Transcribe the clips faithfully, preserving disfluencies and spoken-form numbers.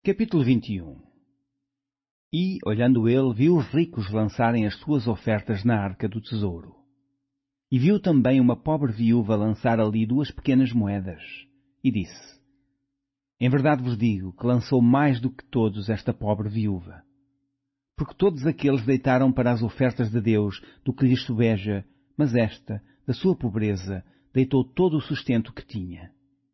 Capítulo vinte e um. E, olhando ele, viu os ricos lançarem as suas ofertas na arca do tesouro. E viu também uma pobre viúva lançar ali duas pequenas moedas. E disse: Em verdade vos digo que lançou mais do que todos esta pobre viúva. Porque todos aqueles deitaram para as ofertas de Deus do que lhes sobeja, mas esta, da sua pobreza, deitou todo o sustento que tinha.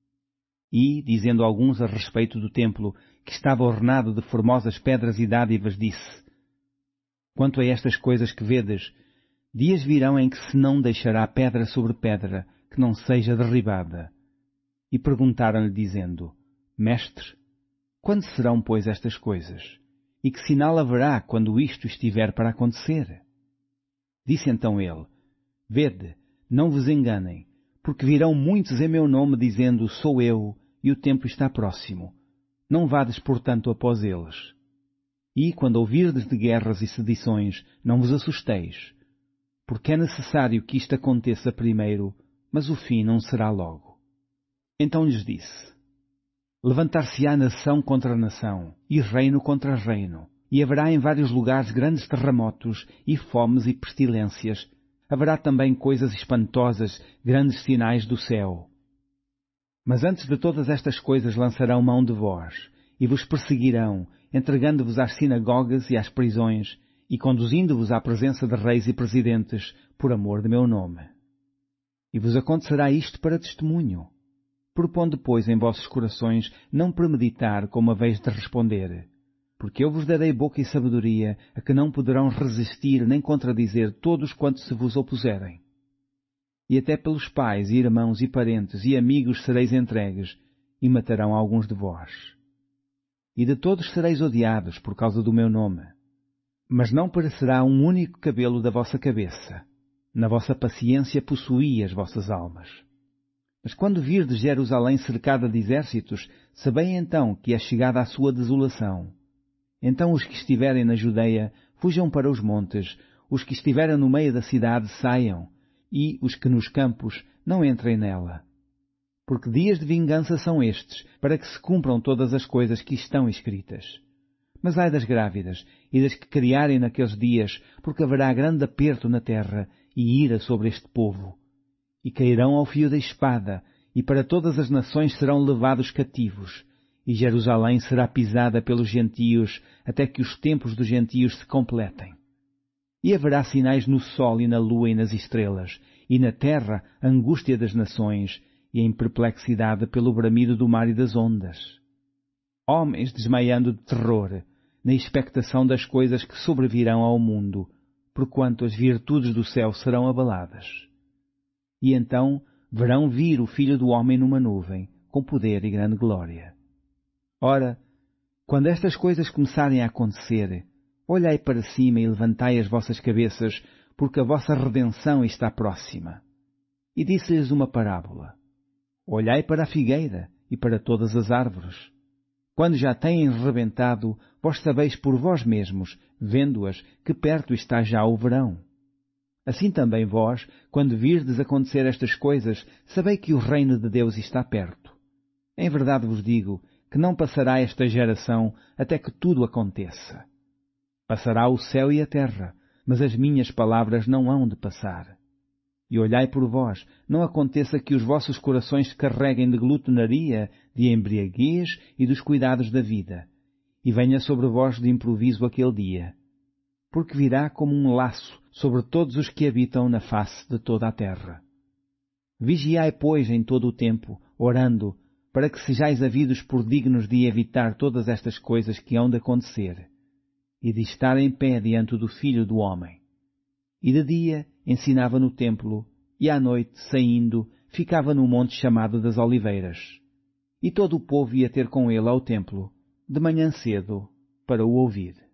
E, dizendo alguns a respeito do templo, que estava ornado de formosas pedras e dádivas, disse: Quanto a estas coisas que vedes, dias virão em que se não deixará pedra sobre pedra, que não seja derribada. E perguntaram-lhe, dizendo: Mestre, quando serão, pois, estas coisas? E que sinal haverá quando isto estiver para acontecer? Disse então ele: Vede, não vos enganem, porque virão muitos em meu nome, dizendo: Sou eu, e o tempo está próximo. Não vades, portanto, após eles. E, quando ouvirdes de guerras e sedições, não vos assusteis, porque é necessário que isto aconteça primeiro, mas o fim não será logo. Então lhes disse: Levantar-se-á nação contra nação, e reino contra reino, e haverá em vários lugares grandes terremotos, e fomes e pestilências. Haverá também coisas espantosas, grandes sinais do céu. Mas antes de todas estas coisas lançarão mão de vós, e vos perseguirão, entregando-vos às sinagogas e às prisões, e conduzindo-vos à presença de reis e presidentes, por amor de meu nome. E vos acontecerá isto para testemunho. Propondo, pois, em vossos corações não premeditar como haveis de responder, porque eu vos darei boca e sabedoria, a que não poderão resistir nem contradizer todos quantos se vos opuserem. E até pelos pais, e irmãos, e parentes, e amigos sereis entregues, e matarão alguns de vós. E de todos sereis odiados por causa do meu nome. Mas não perecerá um único cabelo da vossa cabeça. Na vossa paciência possuí as vossas almas. Mas quando virdes Jerusalém cercada de exércitos, sabei então que é chegada a sua desolação. Então os que estiverem na Judeia fujam para os montes, os que estiverem no meio da cidade saiam, e os que nos campos não entrem nela. Porque dias de vingança são estes, para que se cumpram todas as coisas que estão escritas. Mas ai das grávidas, e das que criarem naqueles dias, porque haverá grande aperto na terra, e ira sobre este povo. E cairão ao fio da espada, e para todas as nações serão levados cativos, e Jerusalém será pisada pelos gentios, até que os tempos dos gentios se completem. E haverá sinais no sol e na lua e nas estrelas, e na terra angústia das nações, e em perplexidade pelo bramido do mar e das ondas. Homens desmaiando de terror, na expectação das coisas que sobrevirão ao mundo, porquanto as virtudes do céu serão abaladas. E então verão vir o Filho do Homem numa nuvem, com poder e grande glória. Ora, quando estas coisas começarem a acontecer, olhai para cima e levantai as vossas cabeças, porque a vossa redenção está próxima. E disse-lhes uma parábola. Olhai para a figueira e para todas as árvores. Quando já têm rebentado, vós sabeis por vós mesmos, vendo-as, que perto está já o verão. Assim também vós, quando virdes acontecer estas coisas, sabei que o reino de Deus está perto. Em verdade vos digo que não passará esta geração até que tudo aconteça. Passará o céu e a terra, mas as minhas palavras não hão de passar. E olhai por vós, não aconteça que os vossos corações se carreguem de glutonaria, de embriaguez e dos cuidados da vida, e venha sobre vós de improviso aquele dia, porque virá como um laço sobre todos os que habitam na face de toda a terra. Vigiai, pois, em todo o tempo, orando, para que sejais havidos por dignos de evitar todas estas coisas que hão de acontecer, e de estar em pé diante do Filho do Homem. E de dia ensinava no templo, e à noite, saindo, ficava no monte chamado das Oliveiras. E todo o povo ia ter com ele ao templo, de manhã cedo, para o ouvir.